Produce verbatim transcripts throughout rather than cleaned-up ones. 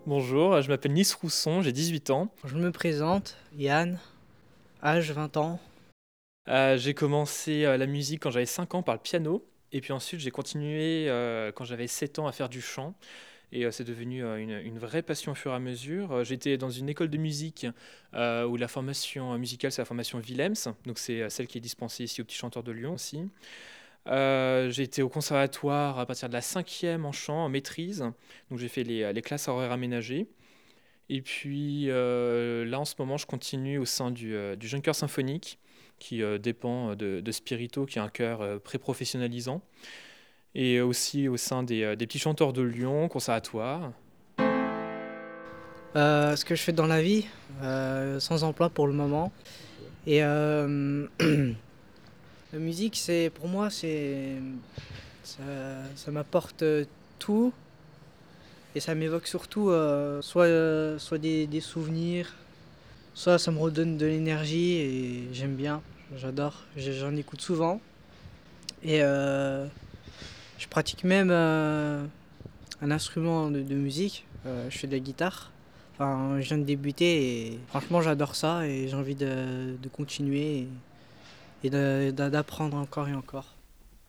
Bonjour, je m'appelle Nice Rousson, j'ai dix-huit ans. Je me présente, Yann, âge vingt ans. Heu, j'ai commencé, heu, la musique quand j'avais cinq ans par le piano et puis ensuite j'ai continué, heu, quand j'avais sept ans à faire du chant et heu, c'est devenu, heu, une une vraie passion au fur et à mesure. Heu, j'étais dans une école de musique, heu, où la formation musicale, c'est la formation Willem, donc c'est, heu, celle qui est dispensée ici aux Petits Chanteurs de Lyon aussi. Heu, j'ai été au conservatoire à partir de la cinquième en chant, en maîtrise, donc j'ai fait les, les classes à horaires aménagés. Et puis, heu, là, en ce moment, je continue au sein du, heu, du Jeune Chœur Symphonique qui, heu, dépend, de de Spirito, qui est un chœur, heu, pré-professionnalisant et aussi au sein des, heu, des Petits Chanteurs de Lyon, conservatoire. Heu, ce que je fais dans la vie, heu, sans emploi pour le moment et hem, la musique, c'est pour moi, c'est, ça ça m'apporte, heu, tout et ça m'évoque surtout, heu, soit, heu, soit des des souvenirs, soit ça me redonne de l'énergie et j'aime bien, j'adore, je j'en écoute souvent et heu, je pratique même, heu, un instrument de de musique, heu, je fais de la guitare. Enfin, je viens de débuter et franchement j'adore ça et j'ai envie de de continuer et et de d'a d'apprendre encore et encore.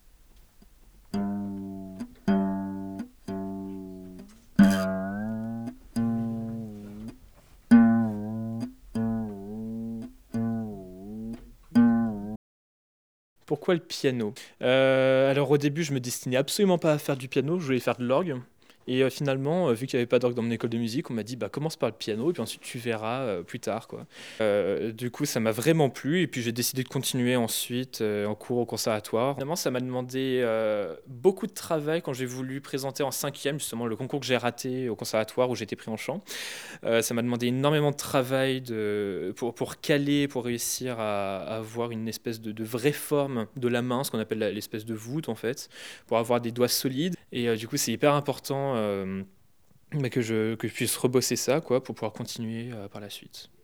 Pourquoi le piano? Heu, alors au début, je me destinais absolument pas à faire du piano, je voulais faire de l'orgue et heu, finalement, heu, vu qu'il y avait pas d'orgue dans mon école de musique, on m'a dit: «Bah, commence par le piano et puis ensuite tu verras, heu, plus tard, quoi». Heu, du coup, ça m'a vraiment plu et puis j'ai décidé de continuer ensuite, heu, en cours au conservatoire. Finalement, ça m'a demandé, heu, beaucoup de travail quand j'ai voulu présenter en cinquième justement le concours que j'ai raté au conservatoire où j'étais pris en chant. Heu, ça m'a demandé énormément de travail de pour pour caler, pour réussir à à avoir une espèce de de vraie forme de la main, ce qu'on appelle la l'espèce de voûte, en fait, pour avoir des doigts solides et heu, du coup, c'est hyper important, hem, bah, que je que je puisse rebosser ça, quoi, pour pouvoir continuer, heu, par la suite.